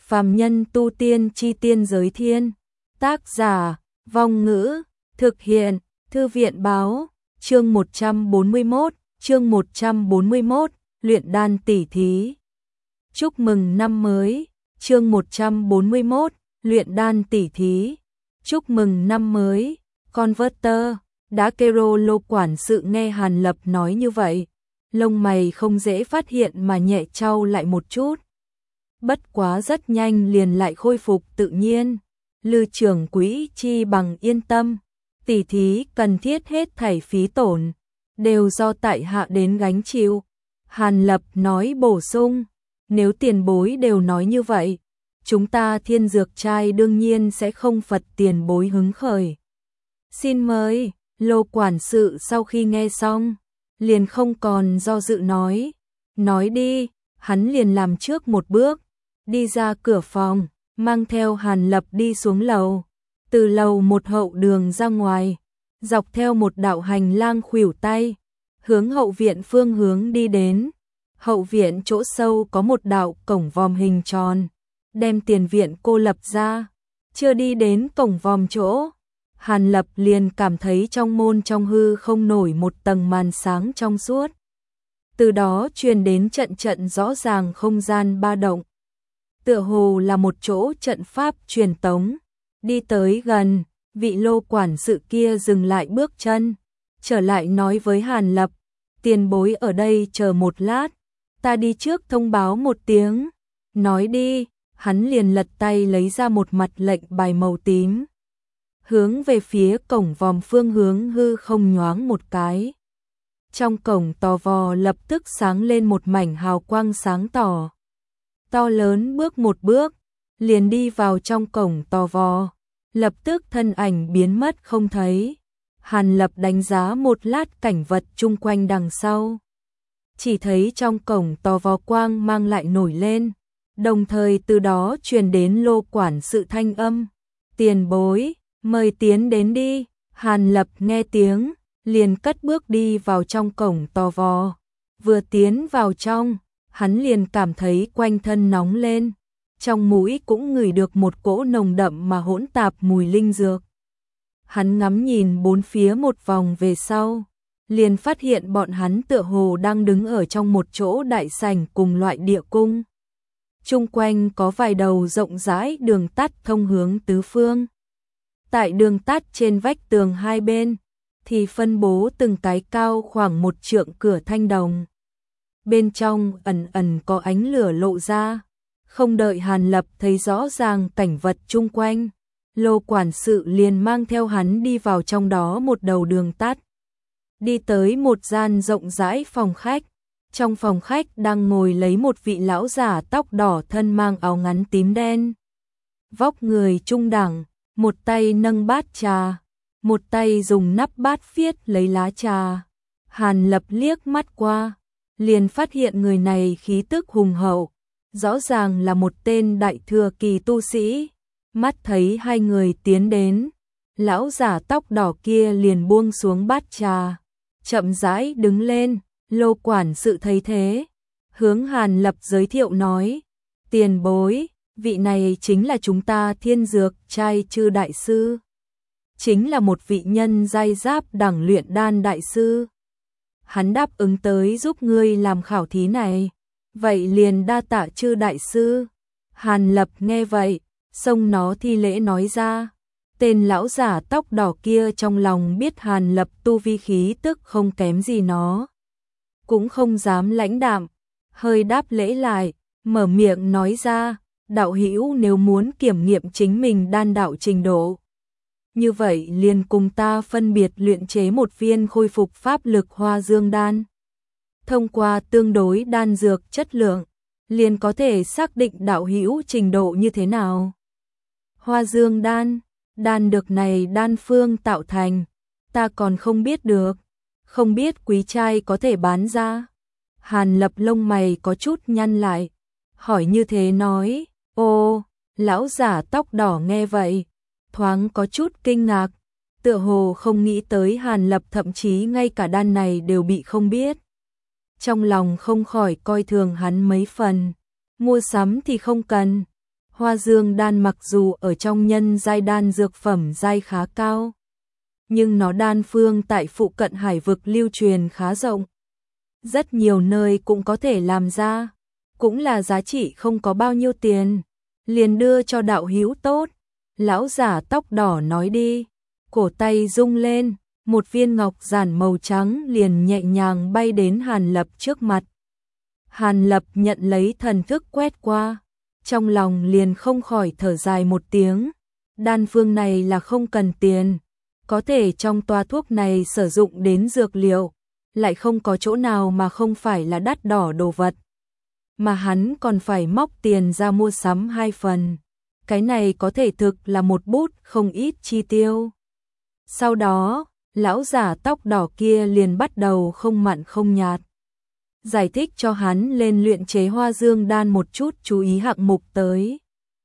Phàm nhân tu tiên chi tiên giới thiên. Tác giả, Vong Ngữ, thực hiện, Thư viện báo, chương 141, luyện đan tỉ thí. Chúc mừng năm mới, chương 141, luyện đan tỉ thí. Chúc mừng năm mới, Converter, đã kêu Lô quản sự nghe Hàn Lập nói như vậy. Lông mày không dễ phát hiện mà nhẹ chau lại một chút. Bất quá rất nhanh liền lại khôi phục tự nhiên. Lư trưởng quỹ chi bằng yên tâm, tỉ thí cần thiết hết thảy phí tổn, đều do tại hạ đến gánh chịu. Hàn Lập nói bổ sung, nếu tiền bối đều nói như vậy, chúng ta Thiên Dược trai đương nhiên sẽ không phật tiền bối hứng khởi. Xin mời, Lô quản sự sau khi nghe xong, liền không còn do dự nói đi, hắn liền làm trước một bước, đi ra cửa phòng, mang theo Hàn Lập đi xuống lầu, từ lầu một hậu đường ra ngoài, dọc theo một đạo hành lang khuỷu tay, hướng hậu viện phương hướng đi đến. Hậu viện chỗ sâu có một đạo cổng vòm hình tròn, đem tiền viện cô lập ra. Chưa đi đến cổng vòm chỗ, Hàn Lập liền cảm thấy trong môn trong hư không nổi một tầng màn sáng trong suốt. Từ đó truyền đến trận trận rõ ràng không gian ba động. Tựa hồ là một chỗ trận pháp truyền tống. Đi tới gần, vị Lô quản sự kia dừng lại bước chân, trở lại nói với Hàn Lập, tiền bối ở đây chờ một lát, ta đi trước thông báo một tiếng. Nói đi, hắn liền lật tay lấy ra một mặt lệnh bài màu tím, hướng về phía cổng vòm phương hướng hư không nhoáng một cái. Trong cổng tò vò lập tức sáng lên một mảnh hào quang sáng tỏ. To lớn bước một bước, liền đi vào trong cổng tò vò, lập tức thân ảnh biến mất không thấy. Hàn Lập đánh giá một lát cảnh vật chung quanh đằng sau. Chỉ thấy trong cổng tò vò quang mang lại nổi lên, đồng thời từ đó truyền đến Lô quản sự thanh âm. Tiền bối, mời tiến đến đi. Hàn Lập nghe tiếng, liền cất bước đi vào trong cổng tò vò. Vừa tiến vào trong, hắn liền cảm thấy quanh thân nóng lên, trong mũi cũng ngửi được một cỗ nồng đậm mà hỗn tạp mùi linh dược. Hắn ngắm nhìn bốn phía một vòng về sau, liền phát hiện bọn hắn tựa hồ đang đứng ở trong một chỗ đại sảnh cùng loại địa cung. Chung quanh có vài đầu rộng rãi đường tắt thông hướng tứ phương. Tại đường tắt trên vách tường hai bên, thì phân bố từng cái cao khoảng 1 trượng cửa thanh đồng. Bên trong ẩn ẩn có ánh lửa lộ ra. Không đợi Hàn Lập thấy rõ ràng cảnh vật chung quanh, Lô quản sự liền mang theo hắn đi vào trong đó một đầu đường tắt. Đi tới một gian rộng rãi phòng khách. Trong phòng khách đang ngồi lấy một vị lão giả tóc đỏ thân mang áo ngắn tím đen. Vóc người trung đẳng, một tay nâng bát trà, một tay dùng nắp bát viết lấy lá trà. Hàn Lập liếc mắt qua, liền phát hiện người này khí tức hùng hậu, rõ ràng là một tên đại thừa kỳ tu sĩ. Mắt thấy hai người tiến đến, lão giả tóc đỏ kia liền buông xuống bát trà, chậm rãi đứng lên. Lô quản sự thấy thế, hướng Hàn Lập giới thiệu nói, tiền bối, vị này chính là chúng ta Thiên Dược trai chư đại sư, chính là một vị nhân giai giáp đẳng luyện đan đại sư. Hắn đáp ứng tới giúp ngươi làm khảo thí này, vậy liền đa tạ chư đại sư. Hàn Lập nghe vậy, xông nó thi lễ nói ra. Tên lão giả tóc đỏ kia trong lòng biết Hàn Lập tu vi khí tức không kém gì nó, cũng không dám lãnh đạm, hơi đáp lễ lại, mở miệng nói ra, đạo hữu nếu muốn kiểm nghiệm chính mình đan đạo trình độ, như vậy liền cùng ta phân biệt luyện chế một viên khôi phục pháp lực Hoa Dương đan. Thông qua tương đối đan dược chất lượng, liền có thể xác định đạo hữu trình độ như thế nào. Hoa Dương đan, đan dược này đan phương tạo thành, ta còn không biết được, không biết quý trai có thể bán ra. Hàn Lập lông mày có chút nhăn lại, hỏi như thế nói. Ô, lão giả tóc đỏ nghe vậy, thoáng có chút kinh ngạc, tựa hồ không nghĩ tới Hàn Lập thậm chí ngay cả đan này đều bị không biết. Trong lòng không khỏi coi thường hắn mấy phần, mua sắm thì không cần. Hoa dương đan mặc dù ở trong nhân giai đan dược phẩm giai khá cao, nhưng nó đan phương tại phụ cận hải vực lưu truyền khá rộng. Rất nhiều nơi cũng có thể làm ra, cũng là giá trị không có bao nhiêu tiền, liền đưa cho đạo hữu tốt. Lão giả tóc đỏ nói đi, cổ tay rung lên, một viên ngọc giản màu trắng liền nhẹ nhàng bay đến Hàn Lập trước mặt. Hàn Lập nhận lấy thần thức quét qua, trong lòng liền không khỏi thở dài một tiếng, đan phương này là không cần tiền, có thể trong toa thuốc này sử dụng đến dược liệu, lại không có chỗ nào mà không phải là đắt đỏ đồ vật. Mà hắn còn phải móc tiền ra mua sắm 2 phần, cái này có thể thực là một bút không ít chi tiêu. Sau đó, lão giả tóc đỏ kia liền bắt đầu không mặn không nhạt giải thích cho hắn lên luyện chế hoa dương đan một chút chú ý hạng mục tới.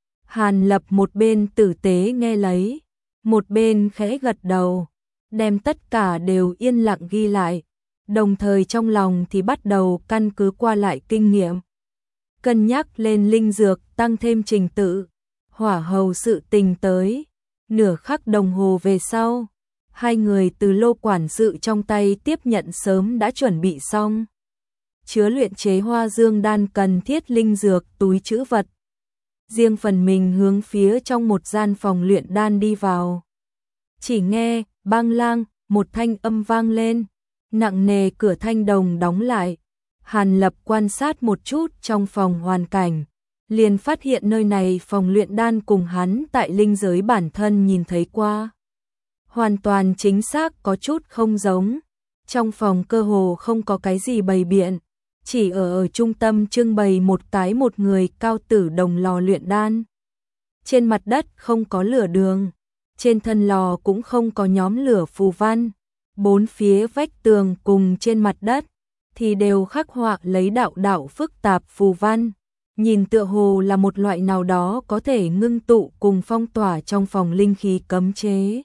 Hàn Lập một bên tử tế nghe lấy, một bên khẽ gật đầu, đem tất cả đều yên lặng ghi lại, đồng thời trong lòng thì bắt đầu căn cứ qua lại kinh nghiệm. Cân nhắc lên linh dược tăng thêm trình tự, hỏa hầu sự tình tới. Nửa khắc đồng hồ về sau, hai người từ lô quản sự trong tay tiếp nhận sớm đã chuẩn bị xong. Chứa luyện chế hoa dương đan cần thiết linh dược túi trữ vật. Riêng phần mình hướng phía trong một gian phòng luyện đan đi vào. Chỉ nghe, bang lang, một thanh âm vang lên, nặng nề cửa thanh đồng đóng lại. Hàn Lập quan sát một chút trong phòng hoàn cảnh, liền phát hiện nơi này phòng luyện đan cùng hắn tại linh giới bản thân nhìn thấy qua. Hoàn toàn chính xác có chút không giống, trong phòng cơ hồ không có cái gì bày biện, chỉ ở trung tâm trưng bày một người cao tử đồng lò luyện đan. Trên mặt đất không có lửa đường, trên thân lò cũng không có nhóm lửa phù văn, bốn phía vách tường cùng trên mặt đất thì đều khắc họa lấy đạo đạo phức tạp phù văn, nhìn tựa hồ là một loại nào đó có thể ngưng tụ cùng phong tỏa trong phòng linh khí cấm chế.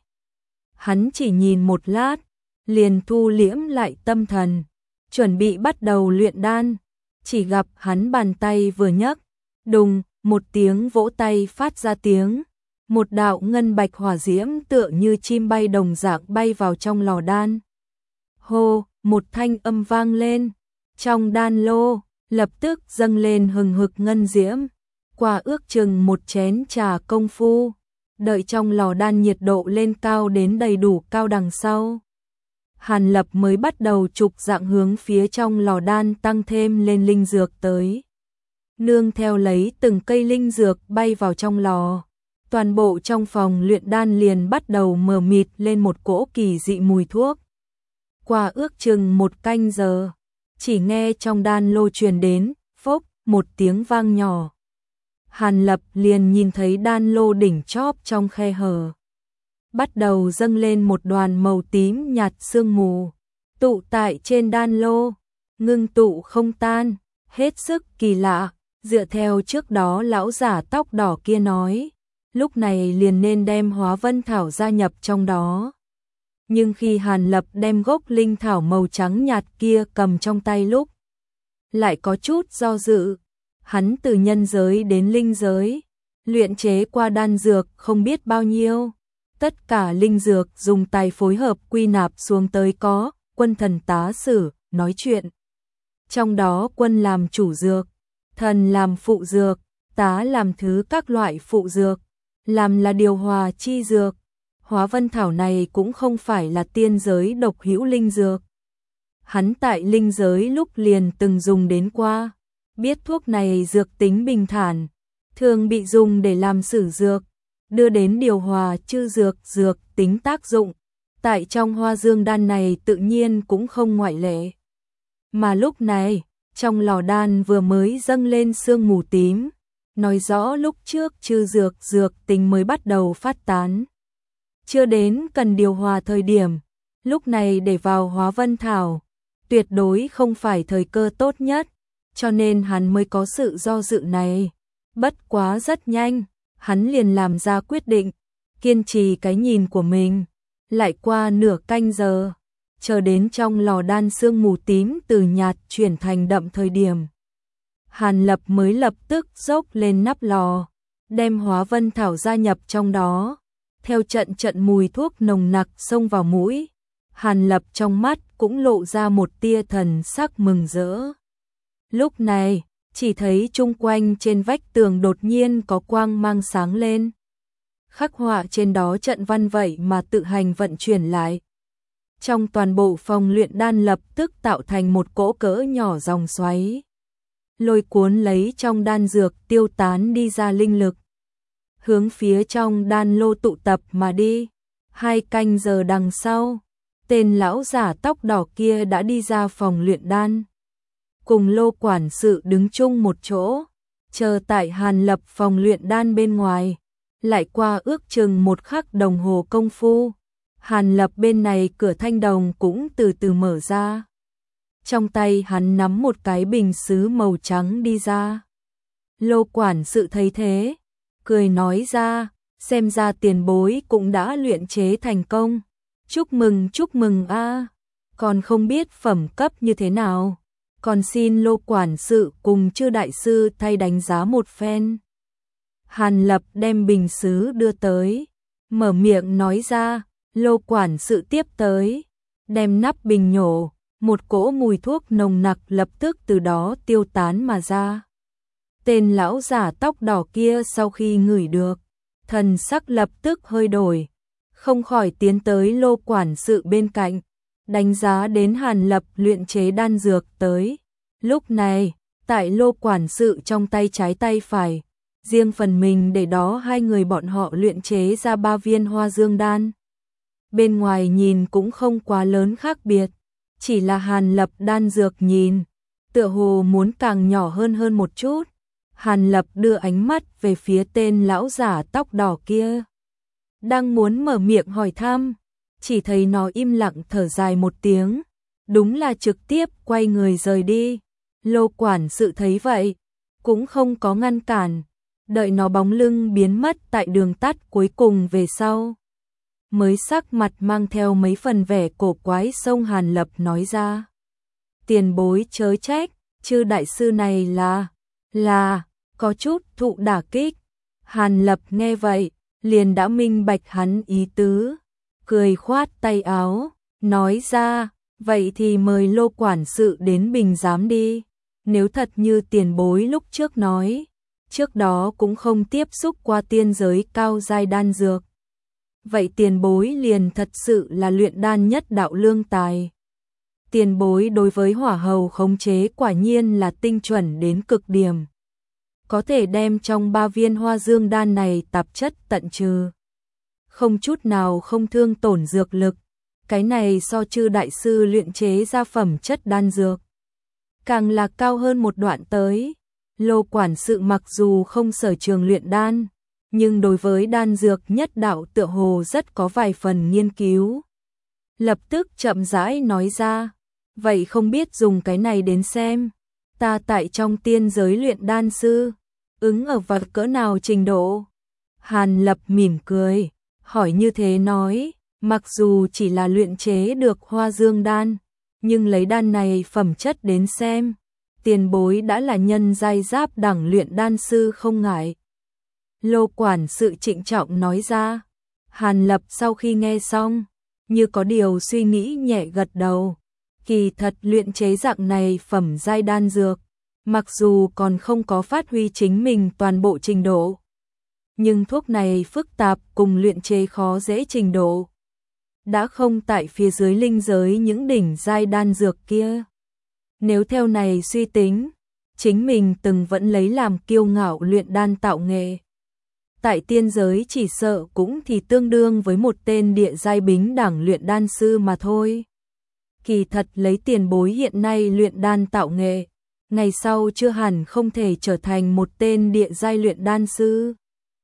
Hắn chỉ nhìn một lát, liền thu liễm lại tâm thần, chuẩn bị bắt đầu luyện đan, chỉ gặp hắn bàn tay vừa nhấc, đùng, một tiếng vỗ tay phát ra tiếng, một đạo ngân bạch hỏa diễm tựa như chim bay đồng dạng bay vào trong lò đan. Hô, một thanh âm vang lên, trong đan lô lập tức dâng lên hừng hực ngân diễm, qua ước chừng một chén trà công phu, đợi trong lò đan nhiệt độ lên cao đến đầy đủ cao đằng sau. Hàn Lập mới bắt đầu trục dạng hướng phía trong lò đan tăng thêm lên linh dược tới. Nương theo lấy từng cây linh dược bay vào trong lò, toàn bộ trong phòng luyện đan liền bắt đầu mờ mịt lên một cỗ kỳ dị mùi thuốc. Qua ước chừng một canh giờ, chỉ nghe trong đan lô truyền đến, phốc, một tiếng vang nhỏ. Hàn Lập liền nhìn thấy đan lô đỉnh chóp trong khe hở bắt đầu dâng lên một đoàn màu tím nhạt sương mù, tụ tại trên đan lô, ngưng tụ không tan, hết sức kỳ lạ, dựa theo trước đó lão giả tóc đỏ kia nói, lúc này liền nên đem hóa vân thảo gia nhập trong đó. Nhưng khi Hàn Lập đem gốc linh thảo màu trắng nhạt kia cầm trong tay lúc, lại có chút do dự. Hắn từ nhân giới đến linh giới, luyện chế qua đan dược không biết bao nhiêu. Tất cả linh dược dùng tay phối hợp quy nạp xuống tới có quân thần tá sử, nói chuyện. Trong đó quân làm chủ dược, thần làm phụ dược, tá làm thứ các loại phụ dược, làm là điều hòa chi dược. Hóa vân thảo này cũng không phải là tiên giới độc hữu linh dược. Hắn tại linh giới lúc liền từng dùng đến qua, biết thuốc này dược tính bình thản, thường bị dùng để làm sử dược, đưa đến điều hòa chư dược tính tác dụng. Tại trong hoa dương đan này tự nhiên cũng không ngoại lệ. Mà lúc này, trong lò đan vừa mới dâng lên sương mù tím, nói rõ lúc trước chư dược tính mới bắt đầu phát tán. Chưa đến cần điều hòa thời điểm, lúc này để vào hóa vân thảo, tuyệt đối không phải thời cơ tốt nhất, cho nên hắn mới có sự do dự này. Bất quá rất nhanh, hắn liền làm ra quyết định, kiên trì cái nhìn của mình. Lại qua nửa canh giờ, chờ đến trong lò đan sương mù tím từ nhạt chuyển thành đậm thời điểm. Hàn Lập mới lập tức dốc lên nắp lò, đem hóa vân thảo gia nhập trong đó, theo trận trận mùi thuốc nồng nặc xông vào mũi, Hàn Lập trong mắt cũng lộ ra một tia thần sắc mừng rỡ. Lúc này, chỉ thấy chung quanh trên vách tường đột nhiên có quang mang sáng lên. Khắc họa trên đó trận văn vậy mà tự hành vận chuyển lại. Trong toàn bộ phòng luyện đan lập tức tạo thành một cỗ cỡ nhỏ dòng xoáy. Lôi cuốn lấy trong đan dược tiêu tán đi ra linh lực. Hướng phía trong đan lô tụ tập mà đi. 2 canh giờ đằng sau, tên lão giả tóc đỏ kia đã đi ra phòng luyện đan. Cùng Lô quản sự đứng chung một chỗ, chờ tại Hàn Lập phòng luyện đan bên ngoài. Lại qua ước chừng 1 khắc đồng hồ công phu, Hàn Lập bên này cửa thanh đồng cũng từ từ mở ra. Trong tay hắn nắm một cái bình sứ màu trắng đi ra. Lô quản sự thấy thế, cười nói ra, xem ra tiền bối cũng đã luyện chế thành công. Chúc mừng a. Còn không biết phẩm cấp như thế nào, còn xin Lô quản sự cùng Chư đại sư thay đánh giá một phen. Hàn Lập đem bình sứ đưa tới, mở miệng nói ra, Lô quản sự tiếp tới, đem nắp bình nhổ, một cỗ mùi thuốc nồng nặc lập tức từ đó tiêu tán mà ra. Tên lão giả tóc đỏ kia sau khi ngửi được, thần sắc lập tức hơi đổi, không khỏi tiến tới Lô quản sự bên cạnh, đánh giá đến Hàn Lập luyện chế đan dược tới. Lúc này, tại Lô quản sự trong tay trái tay phải, riêng phần mình để đó 2 người bọn họ luyện chế ra 3 viên hoa dương đan. Bên ngoài nhìn cũng không quá lớn khác biệt, chỉ là Hàn Lập đan dược nhìn, tựa hồ muốn càng nhỏ hơn một chút. Hàn Lập đưa ánh mắt về phía tên lão giả tóc đỏ kia. Đang muốn mở miệng hỏi thăm, chỉ thấy nó im lặng thở dài một tiếng, đúng là trực tiếp quay người rời đi. Lô quản sự thấy vậy, cũng không có ngăn cản, đợi nó bóng lưng biến mất tại đường tắt cuối cùng về sau. Mới sắc mặt mang theo mấy phần vẻ cổ quái xông Hàn Lập nói ra. Tiền bối chớ trách, Chư đại sư này là, có chút thụ đả kích. Hàn Lập nghe vậy, liền đã minh bạch hắn ý tứ, cười khoát tay áo, nói ra, vậy thì mời Lô quản sự đến bình giám đi. Nếu thật như tiền bối lúc trước nói, trước đó cũng không tiếp xúc qua tiên giới cao giai đan dược. Vậy tiền bối liền thật sự là luyện đan nhất đạo lương tài. Tiền bối đối với hỏa hầu khống chế quả nhiên là tinh chuẩn đến cực điểm. Có thể đem trong 3 viên hoa dương đan này tạp chất tận trừ. Không chút nào không thương tổn dược lực. Cái này so Chư đại sư luyện chế ra phẩm chất đan dược, càng là cao hơn một đoạn tới. Lô quản sự mặc dù không sở trường luyện đan, nhưng đối với đan dược nhất đạo tựa hồ rất có vài phần nghiên cứu. Lập tức chậm rãi nói ra, vậy không biết dùng cái này đến xem, ta tại trong tiên giới luyện đan sư, ứng ở vật cỡ nào trình độ? Hàn Lập mỉm cười, hỏi như thế nói, mặc dù chỉ là luyện chế được hoa dương đan, nhưng lấy đan này phẩm chất đến xem, tiền bối đã là nhân giai giáp đẳng luyện đan sư không ngại. Lô quản sự trịnh trọng nói ra. Hàn Lập sau khi nghe xong, như có điều suy nghĩ nhẹ gật đầu. Kỳ thật luyện chế dạng này phẩm giai đan dược, mặc dù còn không có phát huy chính mình toàn bộ trình độ, nhưng thuốc này phức tạp cùng luyện chế khó dễ trình độ, đã không tại phía dưới linh giới những đỉnh giai đan dược kia. Nếu theo này suy tính, chính mình từng vẫn lấy làm kiêu ngạo luyện đan tạo nghệ, tại tiên giới chỉ sợ cũng thì tương đương với một tên địa giai bính đẳng luyện đan sư mà thôi. Kỳ thật lấy tiền bối hiện nay luyện đan tạo nghệ, ngày sau chưa hẳn không thể trở thành một tên địa giai luyện đan sư.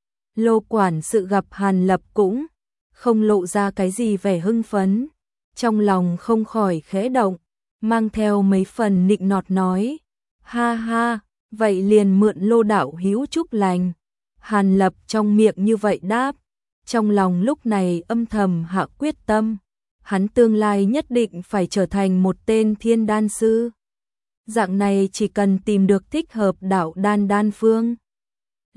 Lô quản sự gặp Hàn Lập cũng không lộ ra cái gì vẻ hưng phấn, trong lòng không khỏi khẽ động, mang theo mấy phần nịnh nọt nói, ha ha, vậy liền mượn Lô đạo hữu chúc lành. Hàn Lập trong miệng như vậy đáp, trong lòng lúc này âm thầm hạ quyết tâm, hắn tương lai nhất định phải trở thành một tên thiên đan sư. Dạng này chỉ cần tìm được thích hợp đạo đan đan phương,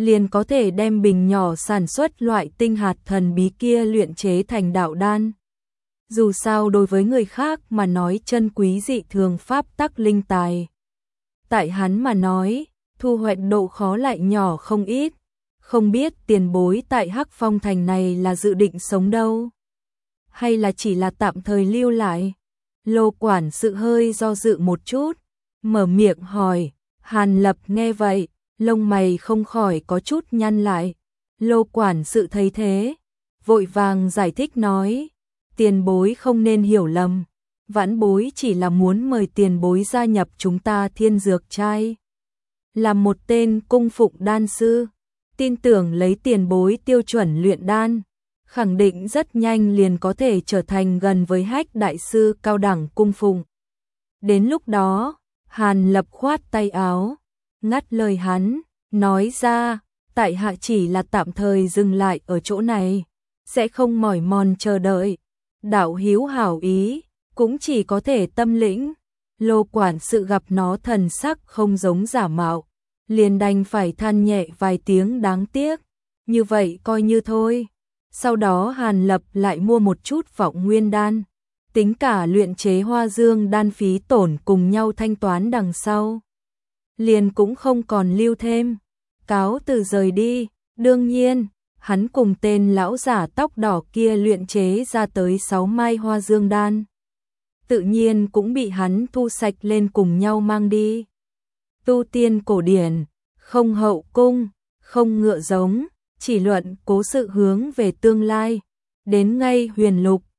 liền có thể đem bình nhỏ sản xuất loại tinh hạt thần bí kia luyện chế thành đạo đan. Dù sao đối với người khác mà nói chân quý dị thường pháp tắc linh tài. Tại hắn mà nói, thu hoạch độ khó lại nhỏ không ít, không biết tiền bối tại Hắc Phong Thành này là dự định sống đâu, hay là chỉ là tạm thời lưu lại. Lô quản sự hơi do dự một chút, mở miệng hỏi. Hàn Lập nghe vậy, lông mày không khỏi có chút nhăn lại. Lô quản sự thấy thế, vội vàng giải thích nói, tiền bối không nên hiểu lầm, vãn bối chỉ là muốn mời tiền bối gia nhập chúng ta Thiên Dược Trai. Làm một tên cung phụng đan sư, tin tưởng lấy tiền bối tiêu chuẩn luyện đan, khẳng định rất nhanh liền có thể trở thành gần với Hách đại sư cao đẳng cung phụng. Đến lúc đó, Hàn Lập khoát tay áo, ngắt lời hắn, nói ra, tại hạ chỉ là tạm thời dừng lại ở chỗ này, sẽ không mỏi mòn chờ đợi. Đạo hữu hảo ý, cũng chỉ có thể tâm lĩnh. Lô quản sự gặp nó thần sắc không giống giả mạo, liền đành phải than nhẹ vài tiếng đáng tiếc, như vậy coi như thôi. Sau đó Hàn Lập lại mua một chút vọng nguyên đan, tính cả luyện chế hoa dương đan phí tổn cùng nhau thanh toán đằng sau. Liền cũng không còn lưu thêm, cáo từ rời đi. Đương nhiên, hắn cùng tên lão giả tóc đỏ kia luyện chế ra tới 6 mai hoa dương đan, tự nhiên cũng bị hắn thu sạch lên cùng nhau mang đi. Tu tiên cổ điển, không hậu cung, không ngựa giống, chỉ luận cố sự hướng về tương lai, đến ngay huyền lục,